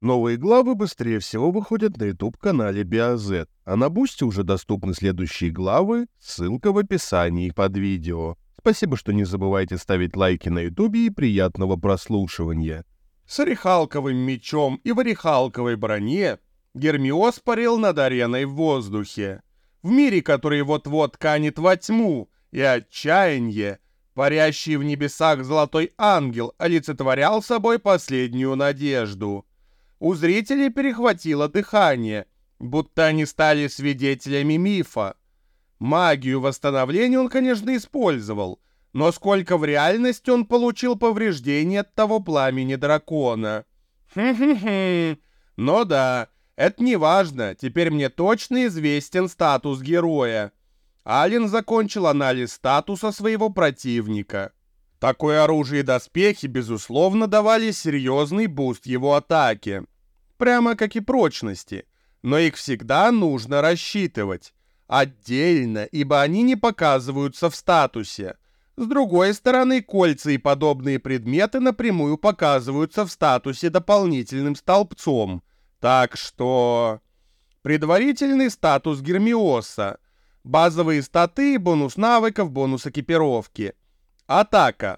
Новые главы быстрее всего выходят на YouTube-канале BioZ, а на Бусти уже доступны следующие главы, ссылка в описании под видео. Спасибо, что не забывайте ставить лайки на YouTube и приятного прослушивания. С орехалковым мечом и в орехалковой броне Гермиос парил над ареной в воздухе. В мире, который вот-вот канет во тьму и отчаяние, парящий в небесах золотой ангел олицетворял собой последнюю надежду. У зрителей перехватило дыхание, будто они стали свидетелями мифа. Магию восстановления он, конечно, использовал, но сколько в реальности он получил повреждений от того пламени дракона. Но да, это не важно, теперь мне точно известен статус героя. Ален закончил анализ статуса своего противника. Такое оружие и доспехи, безусловно, давали серьезный буст его атаке. Прямо как и прочности. Но их всегда нужно рассчитывать. Отдельно, ибо они не показываются в статусе. С другой стороны, кольца и подобные предметы напрямую показываются в статусе дополнительным столбцом. Так что... Предварительный статус Гермиоса. Базовые статы, бонус навыков, бонус экипировки. Атака.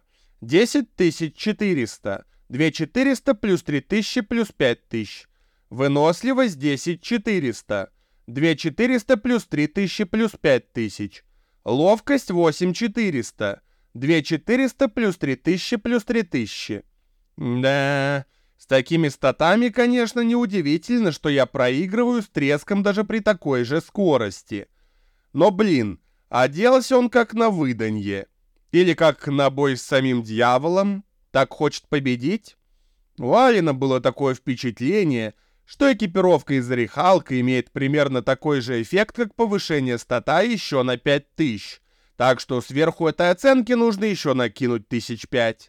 10400. 2400 плюс 3000 плюс 5000. Выносливость 10400. 2400 плюс 3000 плюс 5000. Ловкость 8400. 2400 плюс 3000 плюс 3000. Да, с такими статами, конечно, неудивительно, что я проигрываю с треском даже при такой же скорости. Но, блин, оделся он как на выданье. Или как на бой с самим дьяволом. Так хочет победить? У Алина было такое впечатление, что экипировка из орехалка имеет примерно такой же эффект, как повышение стата еще на 5000. Так что сверху этой оценки нужно еще накинуть 1005.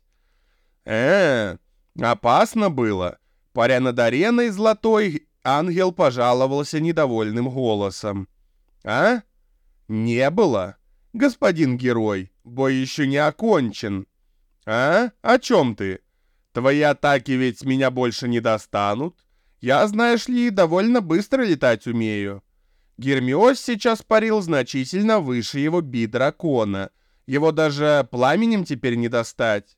Опасно было. Паря над ареной золотой, ангел пожаловался недовольным голосом. А? Не было? Господин герой, бой еще не окончен. А? О чем ты? Твои атаки ведь меня больше не достанут. Я, знаешь ли, довольно быстро летать умею. Гермиос сейчас парил значительно выше его би-дракона. Его даже пламенем теперь не достать.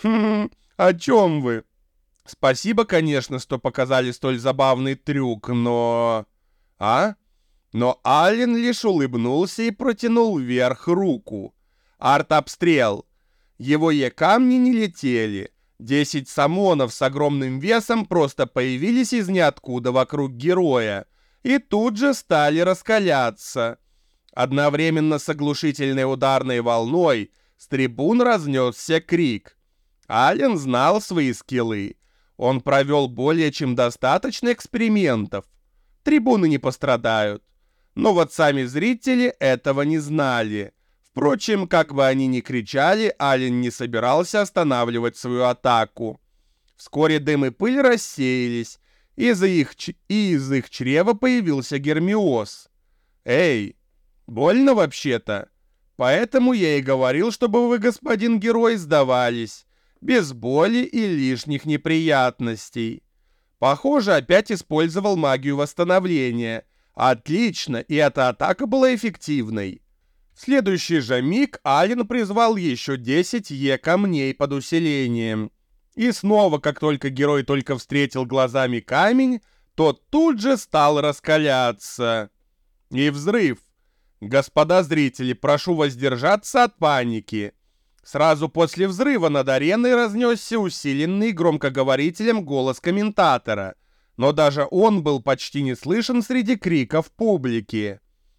О чем вы? Спасибо, конечно, что показали столь забавный трюк, но... А? Но Ален лишь улыбнулся и протянул вверх руку. Арт-обстрел. Его Е-камни не летели. 10 самонов с огромным весом просто появились из ниоткуда вокруг героя и тут же стали раскаляться. Одновременно с оглушительной ударной волной с трибун разнесся крик. Ален знал свои скиллы. Он провел более чем достаточно экспериментов. Трибуны не пострадают. Но вот сами зрители этого не знали. Впрочем, как бы они ни кричали, Ален не собирался останавливать свою атаку. Вскоре дым и пыль рассеялись, и из их чрева появился Гермиос. «Эй, больно вообще-то? Поэтому я и говорил, чтобы вы, господин герой, сдавались, без боли и лишних неприятностей». Похоже, опять использовал магию восстановления. Отлично, и эта атака была эффективной. В следующий же миг Ален призвал еще 10 Е-камней под усилением. И снова, как только герой только встретил глазами камень, тот тут же стал раскаляться. И взрыв. Господа зрители, прошу воздержаться от паники. Сразу после взрыва над ареной разнесся усиленный громкоговорителем голос комментатора, но даже он был почти не слышен среди криков публики.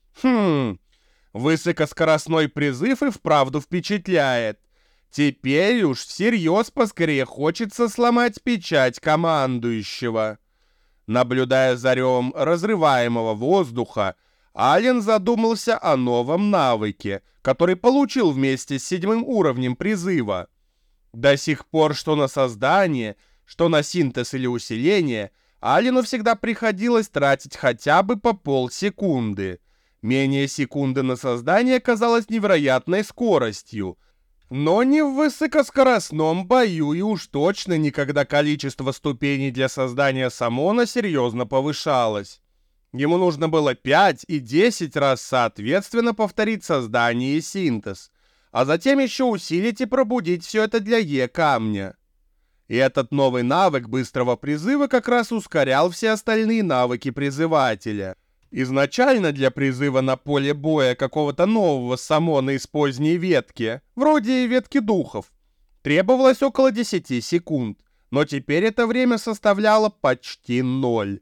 Высокоскоростной призыв и вправду впечатляет. Теперь уж всерьез поскорее хочется сломать печать командующего. Наблюдая за ревом разрываемого воздуха, Ален задумался о новом навыке, который получил вместе с 7 уровнем призыва. До сих пор что на создание, что на синтез или усиление, Алену всегда приходилось тратить хотя бы по полсекунды. Менее секунды на создание казалось невероятной скоростью. Но не в высокоскоростном бою и уж точно не когда количество ступеней для создания саммона серьезно повышалось. Ему нужно было 5 и 10 раз соответственно повторить создание и синтез, а затем еще усилить и пробудить все это для Е-камня. И этот новый навык быстрого призыва как раз ускорял все остальные навыки призывателя. Изначально для призыва на поле боя какого-то нового саммона из поздней ветки, вроде ветки духов, требовалось около 10 секунд, но теперь это время составляло почти 0.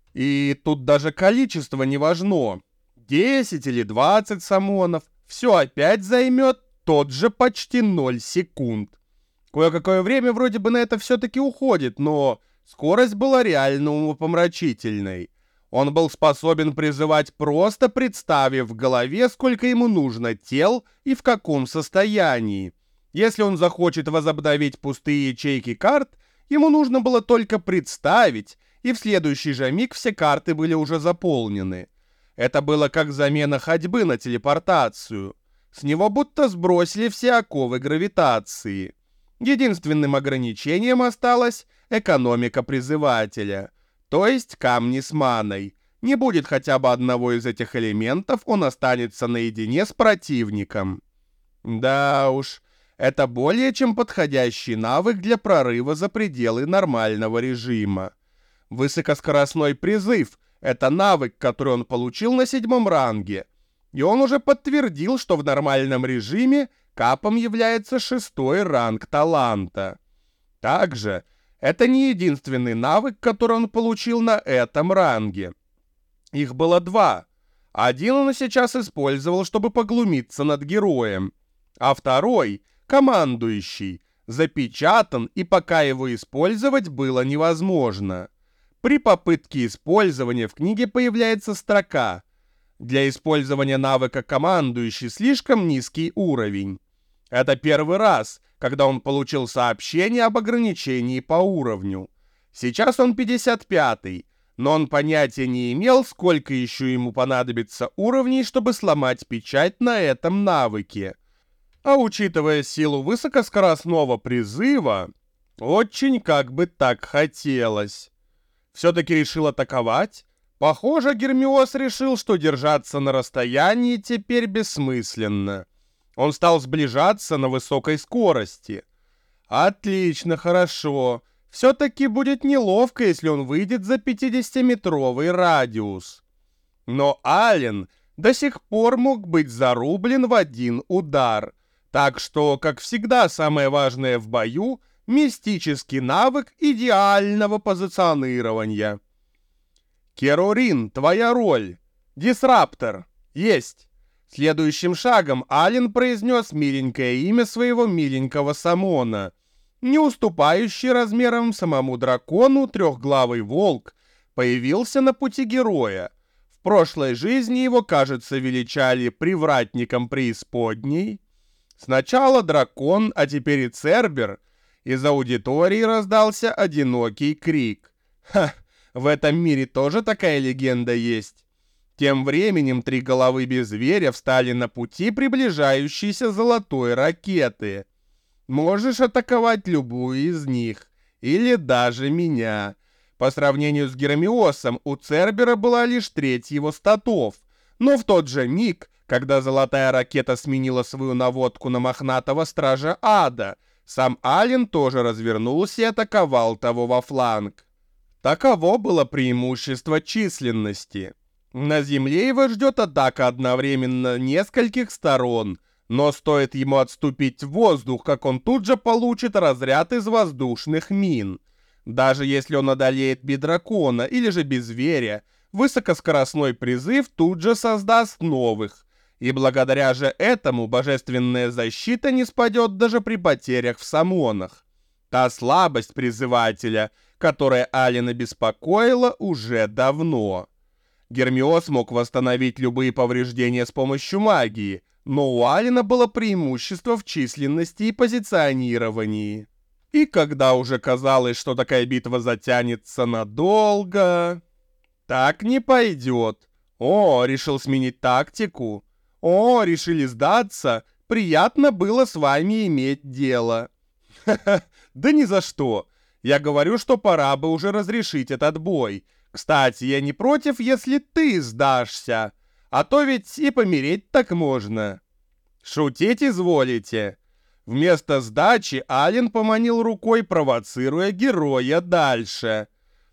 И тут даже количество не важно. 10 или 20 саммонов, все опять займет тот же почти 0 секунд. Кое-какое время вроде бы на это все-таки уходит, но скорость была реально умопомрачительной. Он был способен призывать, просто представив в голове, сколько ему нужно тел и в каком состоянии. Если он захочет возобновить пустые ячейки карт, ему нужно было только представить, и в следующий же миг все карты были уже заполнены. Это было как замена ходьбы на телепортацию. С него будто сбросили все оковы гравитации. Единственным ограничением осталась экономика призывателя, то есть камни с маной. Не будет хотя бы одного из этих элементов, он останется наедине с противником. Да уж, это более чем подходящий навык для прорыва за пределы нормального режима. Высокоскоростной призыв — это навык, который он получил на 7 ранге. И он уже подтвердил, что в нормальном режиме капом является 6-й ранг таланта. Также это не единственный навык, который он получил на этом ранге. Их было 2. Один он сейчас использовал, чтобы поглумиться над героем, а второй, командующий, запечатан, и пока его использовать было невозможно. При попытке использования в книге появляется строка: для использования навыка командующий слишком низкий уровень. Это первый раз, когда он получил сообщение об ограничении по уровню. Сейчас он 55-й, но он понятия не имел, сколько еще ему понадобится уровней, чтобы сломать печать на этом навыке. А учитывая силу высокоскоростного призыва, очень как бы так хотелось. Все-таки решил атаковать? Похоже, Гермиос решил, что держаться на расстоянии теперь бессмысленно. Он стал сближаться на высокой скорости. Отлично, хорошо. Все-таки будет неловко, если он выйдет за 50-метровый радиус. Но Ален до сих пор мог быть зарублен в один удар. Так что, как всегда, самое важное в бою — мистический навык идеального позиционирования. Керорин, твоя роль. Дисраптор. Есть. Следующим шагом Ален произнес миленькое имя своего миленького саммона. Не уступающий размером самому дракону трехглавый волк появился на пути героя. В прошлой жизни его, кажется, величали привратником преисподней. Сначала дракон, а теперь и Цербер. Из аудитории раздался одинокий крик. Ха, в этом мире тоже такая легенда есть. Тем временем 3 головы беззверя встали на пути приближающейся золотой ракеты. Можешь атаковать любую из них, или даже меня. По сравнению с Гермиосом, у Цербера была лишь треть его статов, но в тот же миг, когда золотая ракета сменила свою наводку на мохнатого стража ада, сам Ален тоже развернулся и атаковал того во фланг. Таково было преимущество численности. На земле его ждет атака одновременно нескольких сторон, но стоит ему отступить в воздух, как он тут же получит разряд из воздушных мин. Даже если он одолеет бидракона или же беззверя, высокоскоростной призыв тут же создаст новых. И благодаря же этому божественная защита не спадет даже при потерях в саммонах. Та слабость призывателя, которая Алена беспокоила уже давно. Гермиос мог восстановить любые повреждения с помощью магии, но у Алена было преимущество в численности и позиционировании. И когда уже казалось, что такая битва затянется надолго... Так не пойдет. О, решил сменить тактику. О, решили сдаться. Приятно было с вами иметь дело». «Ха-ха, да ни за что. Я говорю, что пора бы уже разрешить этот бой. Кстати, я не против, если ты сдашься. А то ведь и помереть так можно». «Шутить изволите?» Вместо сдачи Ален поманил рукой, провоцируя героя дальше.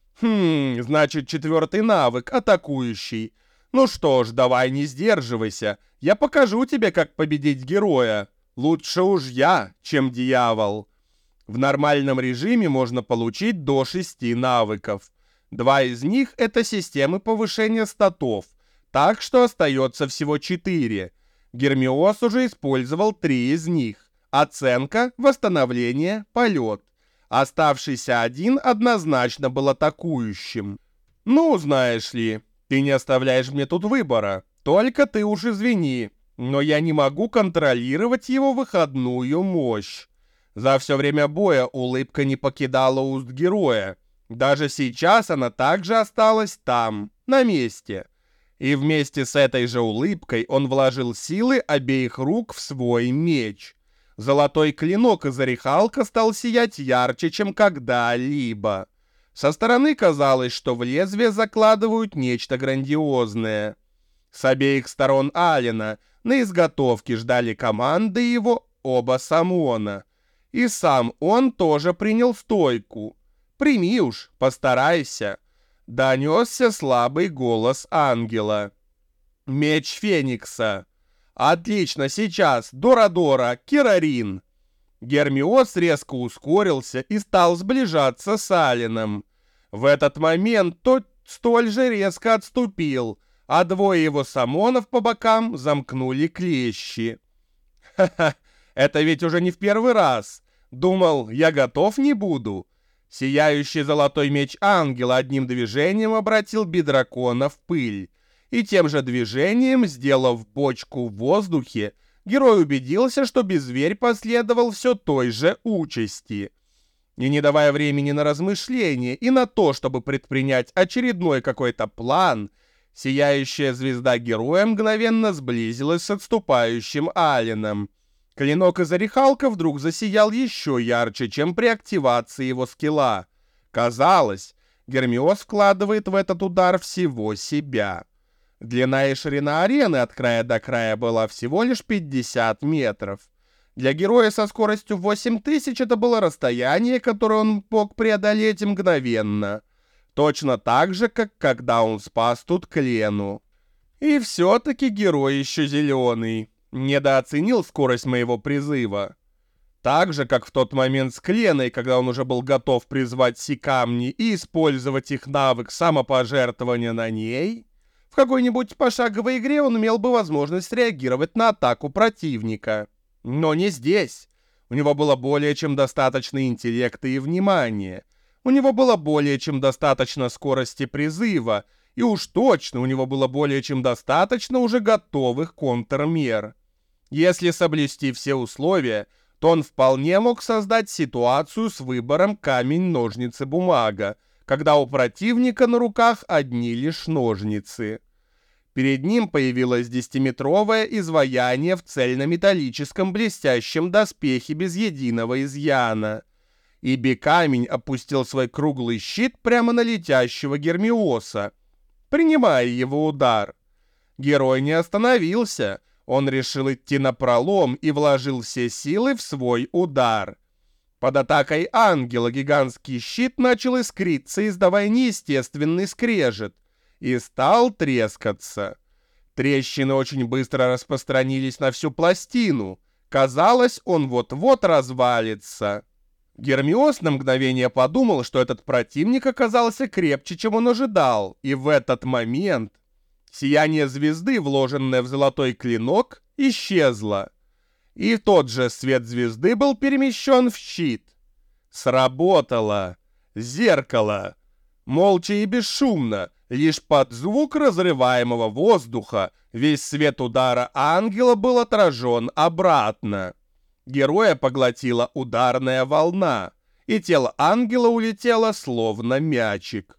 Значит, 4-й навык, атакующий. Ну что ж, давай не сдерживайся. Я покажу тебе, как победить героя. Лучше уж я, чем дьявол. В нормальном режиме можно получить до 6 навыков. 2 из них — это системы повышения статов, так что остается всего 4. Гермиос уже использовал 3 из них. Оценка, восстановление, полет. Оставшийся 1 однозначно был атакующим. Ну, знаешь ли, ты не оставляешь мне тут выбора. Только ты уж извини, но я не могу контролировать его выходную мощь. За все время боя улыбка не покидала уст героя. Даже сейчас она также осталась там, на месте. И вместе с этой же улыбкой он вложил силы обеих рук в свой меч. Золотой клинок из орехалка стал сиять ярче, чем когда-либо. Со стороны казалось, что в лезвие закладывают нечто грандиозное. С обеих сторон Алена на изготовке ждали команды его оба Самона. И сам он тоже принял стойку. «Прими уж, постарайся», — донесся слабый голос ангела. «Меч Феникса. Отлично, сейчас, Дора-Дора, Кирарин». Гермиос резко ускорился и стал сближаться с Аленом. В этот момент тот столь же резко отступил, а 2 его самонов по бокам замкнули клещи. «Ха-ха, это ведь уже не в первый раз. Думал, я готов не буду». Сияющий золотой меч ангела одним движением обратил бидракона в пыль. И тем же движением, сделав бочку в воздухе, герой убедился, что беззверь последовал все той же участи. И не давая времени на размышления и на то, чтобы предпринять очередной какой-то план, сияющая звезда героя мгновенно сблизилась с отступающим Аленом. Клинок из орехалка вдруг засиял еще ярче, чем при активации его скилла. Казалось, Гермиос вкладывает в этот удар всего себя. Длина и ширина арены от края до края была всего лишь 50 метров. Для героя со скоростью 8000 это было расстояние, которое он мог преодолеть мгновенно. Точно так же, как когда он спас тут Клену. И все-таки герой еще зеленый. Недооценил скорость моего призыва. Так же, как в тот момент с Кленой, когда он уже был готов призвать Си-камни и использовать их навык самопожертвования на ней, в какой-нибудь пошаговой игре он имел бы возможность реагировать на атаку противника. Но не здесь. У него было более чем достаточно интеллекта и внимания. У него было более чем достаточно скорости призыва, и уж точно у него было более чем достаточно уже готовых контрмер. Если соблюсти все условия, то он вполне мог создать ситуацию с выбором камень-ножницы-бумага, когда у противника на руках одни лишь ножницы. Перед ним появилось 10-метровое изваяние в цельнометаллическом блестящем доспехе без единого изъяна. Иби-камень опустил свой круглый щит прямо на летящего Гермиоса, принимая его удар. Герой не остановился, он решил идти напролом и вложил все силы в свой удар. Под атакой ангела гигантский щит начал искриться, издавая неестественный скрежет, и стал трескаться. Трещины очень быстро распространились на всю пластину. Казалось, он вот-вот развалится. Гермиос на мгновение подумал, что этот противник оказался крепче, чем он ожидал, и в этот момент сияние звезды, вложенное в золотой клинок, исчезло. И тот же свет звезды был перемещен в щит. Сработало. Зеркало. Молча и бесшумно, лишь под звук разрываемого воздуха, весь свет удара ангела был отражен обратно. Героя поглотила ударная волна, и тело ангела улетело словно мячик.